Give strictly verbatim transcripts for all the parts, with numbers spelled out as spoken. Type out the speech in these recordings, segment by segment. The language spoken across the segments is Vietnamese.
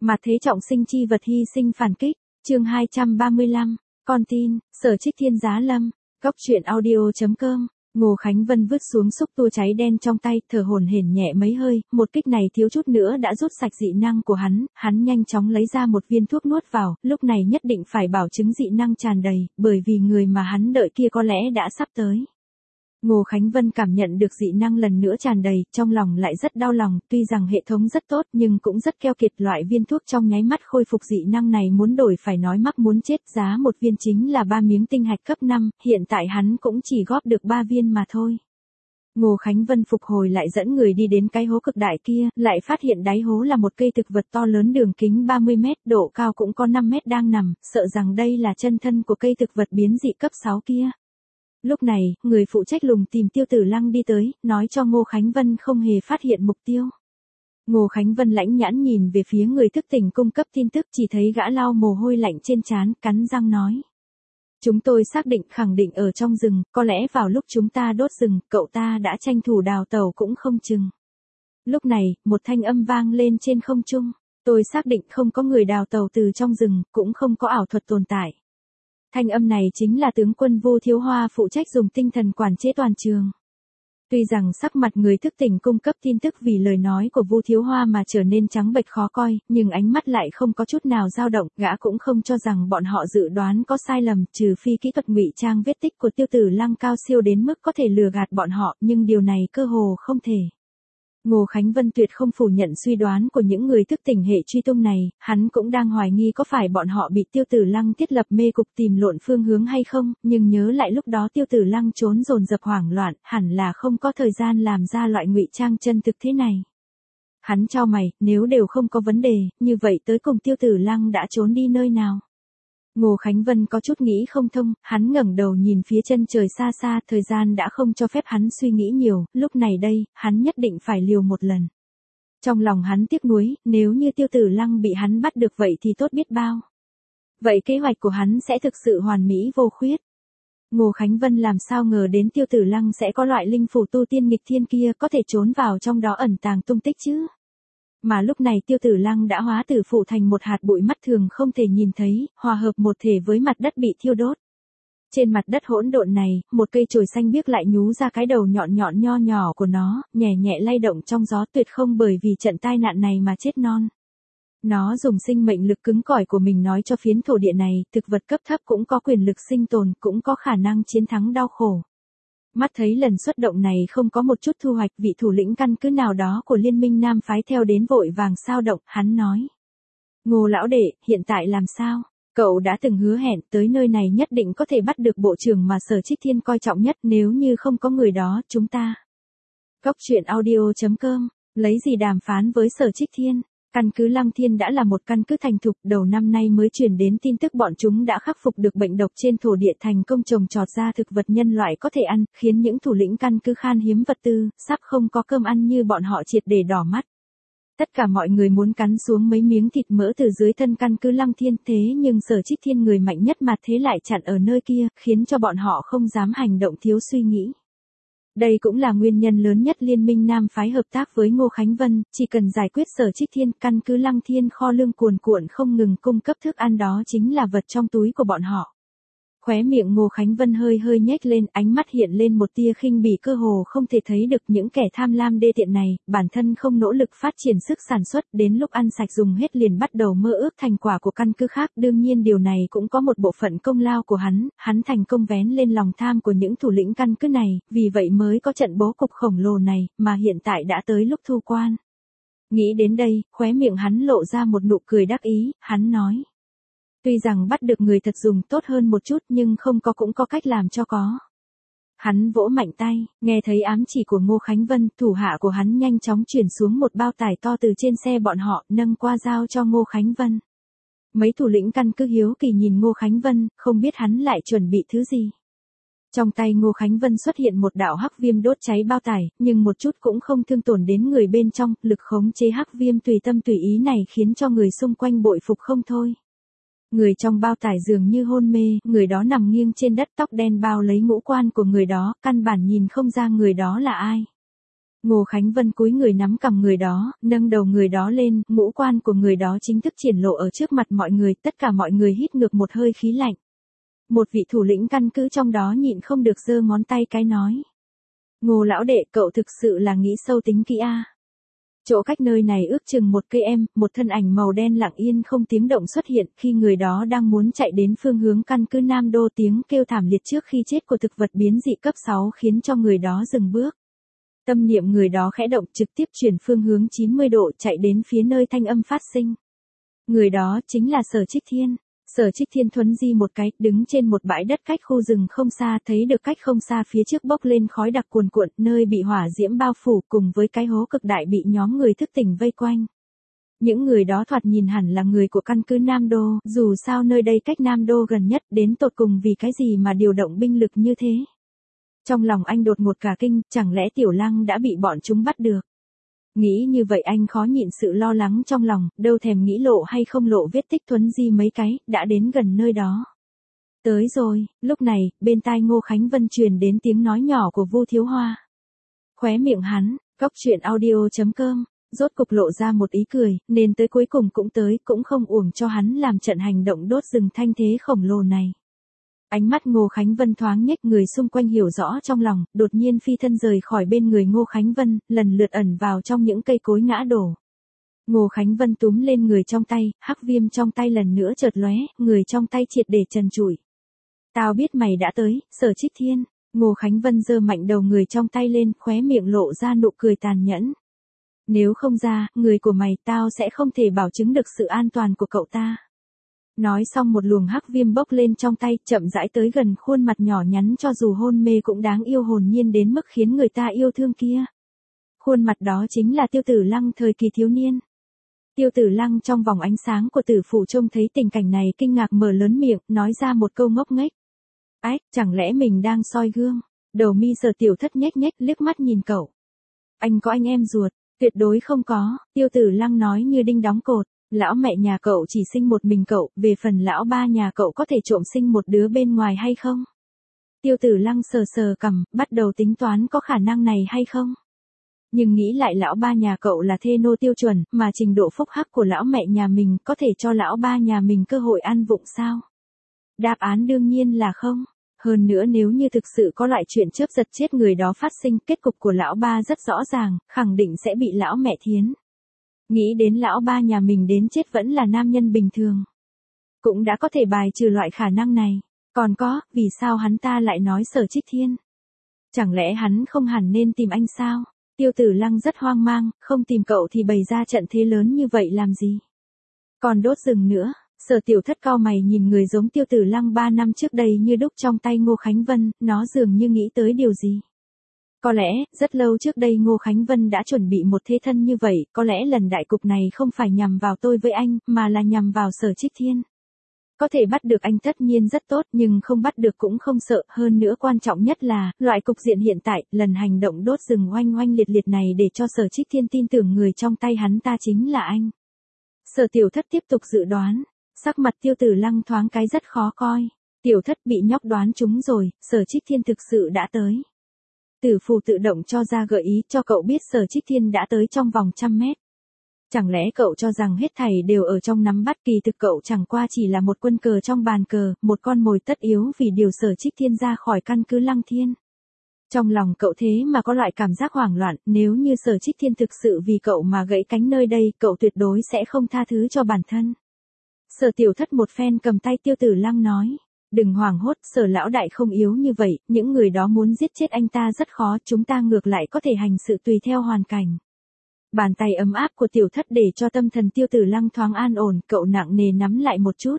Mà thế trọng sinh chi vật hy sinh phản kích, chương hai trăm ba mươi lăm, con tin, Sở Trích Thiên giá lâm, góc truyện audio.com. Ngô Khánh Vân vứt xuống xúc tua cháy đen trong tay, thở hổn hển nhẹ mấy hơi, một kích này thiếu chút nữa đã rút sạch dị năng của hắn, hắn nhanh chóng lấy ra một viên thuốc nuốt vào, lúc này nhất định phải bảo chứng dị năng tràn đầy, bởi vì người mà hắn đợi kia có lẽ đã sắp tới. Ngô Khánh Vân cảm nhận được dị năng lần nữa tràn đầy, trong lòng lại rất đau lòng, tuy rằng hệ thống rất tốt nhưng cũng rất keo kiệt, loại viên thuốc trong nháy mắt khôi phục dị năng này muốn đổi phải nói mắc muốn chết, giá một viên chính là ba miếng tinh hạch cấp năm, hiện tại hắn cũng chỉ góp được ba viên mà thôi. Ngô Khánh Vân phục hồi lại dẫn người đi đến cái hố cực đại kia, lại phát hiện đáy hố là một cây thực vật to lớn đường kính ba mươi mét, độ cao cũng có năm mét đang nằm, sợ rằng đây là chân thân của cây thực vật biến dị cấp sáu kia. Lúc này, người phụ trách lùng tìm Tiêu Tử Lăng đi tới, nói cho Ngô Khánh Vân không hề phát hiện mục tiêu. Ngô Khánh Vân lãnh nhãn nhìn về phía người thức tỉnh cung cấp tin tức, chỉ thấy gã lau mồ hôi lạnh trên trán, cắn răng nói. Chúng tôi xác định khẳng định ở trong rừng, có lẽ vào lúc chúng ta đốt rừng, cậu ta đã tranh thủ đào tẩu cũng không chừng. Lúc này, một thanh âm vang lên trên không trung. Tôi xác định không có người đào tẩu từ trong rừng, cũng không có ảo thuật tồn tại. Thanh âm này chính là tướng quân Vu Thiếu Hoa phụ trách dùng tinh thần quản chế toàn trường. Tuy rằng sắc mặt người thức tỉnh cung cấp tin tức vì lời nói của Vu Thiếu Hoa mà trở nên trắng bệch khó coi, nhưng ánh mắt lại không có chút nào dao động, gã cũng không cho rằng bọn họ dự đoán có sai lầm, trừ phi kỹ thuật ngụy trang vết tích của Tiêu Tử Lăng cao siêu đến mức có thể lừa gạt bọn họ, nhưng điều này cơ hồ không thể. Ngô Khánh Vân tuyệt không phủ nhận suy đoán của những người thức tỉnh hệ truy tung này, hắn cũng đang hoài nghi có phải bọn họ bị Tiêu Tử Lăng thiết lập mê cục tìm lộn phương hướng hay không, nhưng nhớ lại lúc đó Tiêu Tử Lăng trốn dồn dập hoảng loạn, hẳn là không có thời gian làm ra loại ngụy trang chân thực thế này. Hắn chau mày, nếu đều không có vấn đề, như vậy tới cùng Tiêu Tử Lăng đã trốn đi nơi nào? Ngô Khánh Vân có chút nghĩ không thông, hắn ngẩng đầu nhìn phía chân trời xa xa, thời gian đã không cho phép hắn suy nghĩ nhiều, lúc này đây, hắn nhất định phải liều một lần. Trong lòng hắn tiếc nuối, nếu như Tiêu Tử Lăng bị hắn bắt được vậy thì tốt biết bao. Vậy kế hoạch của hắn sẽ thực sự hoàn mỹ vô khuyết. Ngô Khánh Vân làm sao ngờ đến Tiêu Tử Lăng sẽ có loại linh phủ tu tiên nghịch thiên kia có thể trốn vào trong đó ẩn tàng tung tích chứ. Mà lúc này Tiêu Tử Lăng đã hóa tử phụ thành một hạt bụi mắt thường không thể nhìn thấy, hòa hợp một thể với mặt đất bị thiêu đốt. Trên mặt đất hỗn độn này, một cây chồi xanh biếc lại nhú ra cái đầu nhọn nhọn nho nhỏ của nó, nhẹ nhẹ lay động trong gió, tuyệt không bởi vì trận tai nạn này mà chết non. Nó dùng sinh mệnh lực cứng cỏi của mình nói cho phiến thổ địa này, thực vật cấp thấp cũng có quyền lực sinh tồn, cũng có khả năng chiến thắng đau khổ. Mắt thấy lần xuất động này không có một chút thu hoạch, vị thủ lĩnh căn cứ nào đó của Liên minh Nam phái theo đến vội vàng sao động, hắn nói. Ngô lão đệ, hiện tại làm sao? Cậu đã từng hứa hẹn tới nơi này nhất định có thể bắt được bộ trưởng mà Sở Trích Thiên coi trọng nhất, nếu như không có người đó, chúng ta. Góc truyện audio.com, lấy gì đàm phán với Sở Trích Thiên? Căn cứ Lăng Thiên đã là một căn cứ thành thục, đầu năm nay mới truyền đến tin tức bọn chúng đã khắc phục được bệnh độc trên thổ địa, thành công trồng trọt ra thực vật nhân loại có thể ăn, khiến những thủ lĩnh căn cứ khan hiếm vật tư, sắp không có cơm ăn như bọn họ triệt để đỏ mắt. Tất cả mọi người muốn cắn xuống mấy miếng thịt mỡ từ dưới thân căn cứ Lăng Thiên, thế nhưng Sở Trích Thiên người mạnh nhất mà thế lại chặn ở nơi kia, khiến cho bọn họ không dám hành động thiếu suy nghĩ. Đây cũng là nguyên nhân lớn nhất Liên minh Nam phái hợp tác với Ngô Khánh Vân, chỉ cần giải quyết Sở Trích Thiên, căn cứ Lăng Thiên kho lương cuồn cuộn không ngừng cung cấp thức ăn, đó chính là vật trong túi của bọn họ. Khóe miệng Ngô Khánh Vân hơi hơi nhếch lên, ánh mắt hiện lên một tia khinh bỉ, cơ hồ không thể thấy được những kẻ tham lam đê tiện này, bản thân không nỗ lực phát triển sức sản xuất, đến lúc ăn sạch dùng hết liền bắt đầu mơ ước thành quả của căn cứ khác, đương nhiên điều này cũng có một bộ phận công lao của hắn, hắn thành công vén lên lòng tham của những thủ lĩnh căn cứ này, vì vậy mới có trận bố cục khổng lồ này, mà hiện tại đã tới lúc thu quan. Nghĩ đến đây, khóe miệng hắn lộ ra một nụ cười đắc ý, hắn nói. Tuy rằng bắt được người thật dùng tốt hơn một chút nhưng không có cũng có cách làm cho có. Hắn vỗ mạnh tay, nghe thấy ám chỉ của Ngô Khánh Vân, thủ hạ của hắn nhanh chóng chuyển xuống một bao tải to từ trên xe bọn họ, nâng qua giao cho Ngô Khánh Vân. Mấy thủ lĩnh căn cứ hiếu kỳ nhìn Ngô Khánh Vân, không biết hắn lại chuẩn bị thứ gì. Trong tay Ngô Khánh Vân xuất hiện một đạo hắc viêm đốt cháy bao tải, nhưng một chút cũng không thương tổn đến người bên trong, lực khống chế hắc viêm tùy tâm tùy ý này khiến cho người xung quanh bội phục không thôi. Người trong bao tải dường như hôn mê, người đó nằm nghiêng trên đất, tóc đen bao lấy ngũ quan của người đó, căn bản nhìn không ra người đó là ai. Ngô Khánh Vân cúi người nắm cằm người đó, nâng đầu người đó lên, ngũ quan của người đó chính thức triển lộ ở trước mặt mọi người, tất cả mọi người hít ngược một hơi khí lạnh. Một vị thủ lĩnh căn cứ trong đó nhịn không được giơ ngón tay cái nói. Ngô lão đệ, cậu thực sự là nghĩ sâu tính kỹ a. Chỗ cách nơi này ước chừng một cây em, một thân ảnh màu đen lặng yên không tiếng động xuất hiện khi người đó đang muốn chạy đến phương hướng căn cứ Nam Đô, tiếng kêu thảm liệt trước khi chết của thực vật biến dị cấp sáu khiến cho người đó dừng bước. Tâm niệm người đó khẽ động trực tiếp chuyển phương hướng chín mươi độ chạy đến phía nơi thanh âm phát sinh. Người đó chính là Sở Trích Thiên. Sở Trích Thiên thuấn di một cái, đứng trên một bãi đất cách khu rừng không xa, thấy được cách không xa phía trước bốc lên khói đặc cuồn cuộn, nơi bị hỏa diễm bao phủ cùng với cái hố cực đại bị nhóm người thức tỉnh vây quanh. Những người đó thoạt nhìn hẳn là người của căn cứ Nam Đô, dù sao nơi đây cách Nam Đô gần nhất, đến tột cùng vì cái gì mà điều động binh lực như thế. Trong lòng anh đột ngột cả kinh, chẳng lẽ Tiểu Lăng đã bị bọn chúng bắt được. Nghĩ như vậy anh khó nhịn sự lo lắng trong lòng, đâu thèm nghĩ lộ hay không lộ vết tích thuấn di mấy cái, đã đến gần nơi đó. Tới rồi, lúc này, bên tai Ngô Khánh Vân truyền đến tiếng nói nhỏ của Vu Thiếu Hoa. Khóe miệng hắn, cóc truyện audio chấm com, rốt cục lộ ra một ý cười, nên tới cuối cùng cũng tới, cũng không uổng cho hắn làm trận hành động đốt rừng thanh thế khổng lồ này. Ánh mắt Ngô Khánh Vân thoáng nhếch, người xung quanh hiểu rõ trong lòng, đột nhiên phi thân rời khỏi bên người Ngô Khánh Vân, lần lượt ẩn vào trong những cây cối ngã đổ. Ngô Khánh Vân túm lên người trong tay, hắc viêm trong tay lần nữa chợt lóe, người trong tay triệt để trần trụi. Tao biết mày đã tới, Sở Trích Thiên. Ngô Khánh Vân giơ mạnh đầu người trong tay lên, khóe miệng lộ ra nụ cười tàn nhẫn. Nếu không ra, người của mày, tao sẽ không thể bảo chứng được sự an toàn của cậu ta. Nói xong một luồng hắc viêm bốc lên trong tay, chậm rãi tới gần khuôn mặt nhỏ nhắn cho dù hôn mê cũng đáng yêu hồn nhiên đến mức khiến người ta yêu thương kia. Khuôn mặt đó chính là Tiêu Tử Lăng thời kỳ thiếu niên. Tiêu Tử Lăng trong vòng ánh sáng của tử phủ trông thấy tình cảnh này kinh ngạc mở lớn miệng, nói ra một câu ngốc nghếch. Ách, chẳng lẽ mình đang soi gương? Đầu mi Sở Tiểu Thất nhếch nhếch liếc mắt nhìn cậu. Anh có anh em ruột? Tuyệt đối không có, Tiêu Tử Lăng nói như đinh đóng cột. Lão mẹ nhà cậu chỉ sinh một mình cậu, về phần lão ba nhà cậu có thể trộm sinh một đứa bên ngoài hay không? Tiêu Tử Lăng sờ sờ cằm, bắt đầu tính toán có khả năng này hay không? Nhưng nghĩ lại lão ba nhà cậu là thê nô tiêu chuẩn, mà trình độ phúc hắc của lão mẹ nhà mình có thể cho lão ba nhà mình cơ hội ăn vụng sao? Đáp án đương nhiên là không. Hơn nữa nếu như thực sự có loại chuyện chớp giật chết người đó phát sinh, kết cục của lão ba rất rõ ràng, khẳng định sẽ bị lão mẹ thiến. Nghĩ đến lão ba nhà mình đến chết vẫn là nam nhân bình thường. Cũng đã có thể bài trừ loại khả năng này. Còn có, vì sao hắn ta lại nói Sở Trích Thiên? Chẳng lẽ hắn không hẳn nên tìm anh sao? Tiêu Tử Lăng rất hoang mang, không tìm cậu thì bày ra trận thế lớn như vậy làm gì? Còn đốt rừng nữa, Sở Tiểu Thất cau mày nhìn người giống Tiêu Tử Lăng ba năm trước đây như đúc trong tay Ngô Khánh Vân, nó dường như nghĩ tới điều gì? Có lẽ, rất lâu trước đây Ngô Khánh Vân đã chuẩn bị một thế thân như vậy, có lẽ lần đại cục này không phải nhằm vào tôi với anh, mà là nhằm vào Sở Trích Thiên. Có thể bắt được anh tất nhiên rất tốt, nhưng không bắt được cũng không sợ, hơn nữa quan trọng nhất là, loại cục diện hiện tại, lần hành động đốt rừng oanh oanh liệt liệt này để cho Sở Trích Thiên tin tưởng người trong tay hắn ta chính là anh. Sở Tiểu Thất tiếp tục dự đoán, sắc mặt Tiêu Tử Lăng thoáng cái rất khó coi. Tiểu Thất bị nhóc đoán trúng rồi, Sở Trích Thiên thực sự đã tới. Tử phù tự động cho ra gợi ý cho cậu biết Sở Trích Thiên đã tới trong vòng trăm mét. Chẳng lẽ cậu cho rằng hết thảy đều ở trong nắm bắt, kỳ thực cậu chẳng qua chỉ là một quân cờ trong bàn cờ, một con mồi tất yếu vì điều Sở Trích Thiên ra khỏi căn cứ Lăng Thiên. Trong lòng cậu thế mà có loại cảm giác hoảng loạn, nếu như Sở Trích Thiên thực sự vì cậu mà gãy cánh nơi đây, cậu tuyệt đối sẽ không tha thứ cho bản thân. Sở Tiểu Thất một phen cầm tay Tiêu Tử Lăng nói. Đừng hoảng hốt, Sở lão đại không yếu như vậy, những người đó muốn giết chết anh ta rất khó, chúng ta ngược lại có thể hành sự tùy theo hoàn cảnh. Bàn tay ấm áp của Tiểu Thất để cho tâm thần Tiêu Tử Lăng thoáng an ổn, cậu nặng nề nắm lại một chút.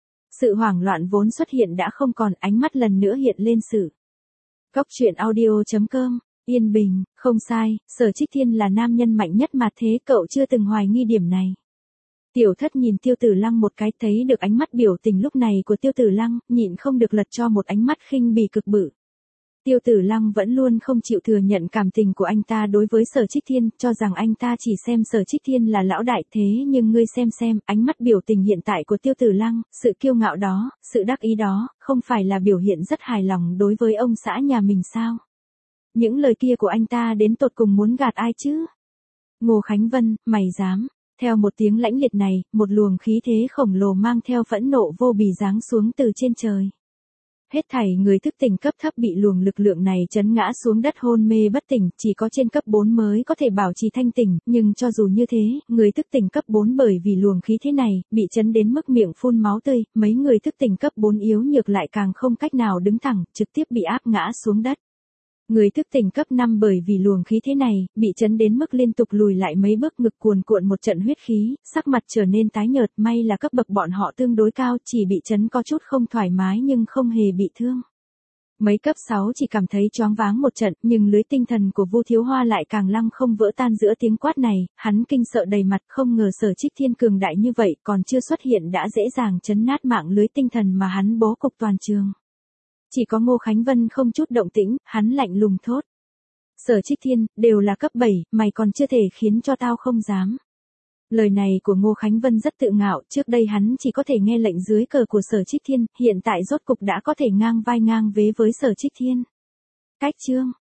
Sự hoảng loạn vốn xuất hiện đã không còn, ánh mắt lần nữa hiện lên sự. Cóc truyện audio chấm com, yên bình, không sai, Sở Trích Thiên là nam nhân mạnh nhất mà thế, cậu chưa từng hoài nghi điểm này. Tiểu Thất nhìn Tiêu Tử Lăng một cái, thấy được ánh mắt biểu tình lúc này của Tiêu Tử Lăng, nhịn không được lật cho một ánh mắt khinh bỉ cực bự. Tiêu Tử Lăng vẫn luôn không chịu thừa nhận cảm tình của anh ta đối với Sở Trích Thiên, cho rằng anh ta chỉ xem Sở Trích Thiên là lão đại, thế nhưng ngươi xem xem, ánh mắt biểu tình hiện tại của Tiêu Tử Lăng, sự kiêu ngạo đó, sự đắc ý đó, không phải là biểu hiện rất hài lòng đối với ông xã nhà mình sao? những lời kia của anh ta đến tột cùng muốn gạt ai chứ? Ngô Khánh Vân, mày dám? Theo một tiếng lãnh liệt này, một luồng khí thế khổng lồ mang theo phẫn nộ vô bì giáng xuống từ trên trời. Hết thảy người thức tỉnh cấp thấp bị luồng lực lượng này chấn ngã xuống đất hôn mê bất tỉnh, chỉ có trên cấp bốn mới có thể bảo trì thanh tỉnh, nhưng cho dù như thế, người thức tỉnh cấp bốn bởi vì luồng khí thế này, bị chấn đến mức miệng phun máu tươi, mấy người thức tỉnh cấp bốn yếu nhược lại càng không cách nào đứng thẳng, trực tiếp bị áp ngã xuống đất. Người thức tỉnh cấp năm bởi vì luồng khí thế này, bị chấn đến mức liên tục lùi lại mấy bước, ngực cuồn cuộn một trận huyết khí, sắc mặt trở nên tái nhợt, may là cấp bậc bọn họ tương đối cao, chỉ bị chấn có chút không thoải mái nhưng không hề bị thương. Mấy cấp sáu chỉ cảm thấy choáng váng một trận, nhưng lưới tinh thần của Vu Thiếu Hoa lại càng lăng không vỡ tan giữa tiếng quát này, hắn kinh sợ đầy mặt, không ngờ Sở Trích Thiên cường đại như vậy, còn chưa xuất hiện đã dễ dàng chấn nát mạng lưới tinh thần mà hắn bố cục toàn trường. Chỉ có Ngô Khánh Vân không chút động tĩnh, hắn lạnh lùng thốt. Sở Trích Thiên, đều là cấp bảy, mày còn chưa thể khiến cho tao không dám. Lời này của Ngô Khánh Vân rất tự ngạo, trước đây hắn chỉ có thể nghe lệnh dưới cờ của Sở Trích Thiên, hiện tại rốt cục đã có thể ngang vai ngang vế với Sở Trích Thiên. Cách chương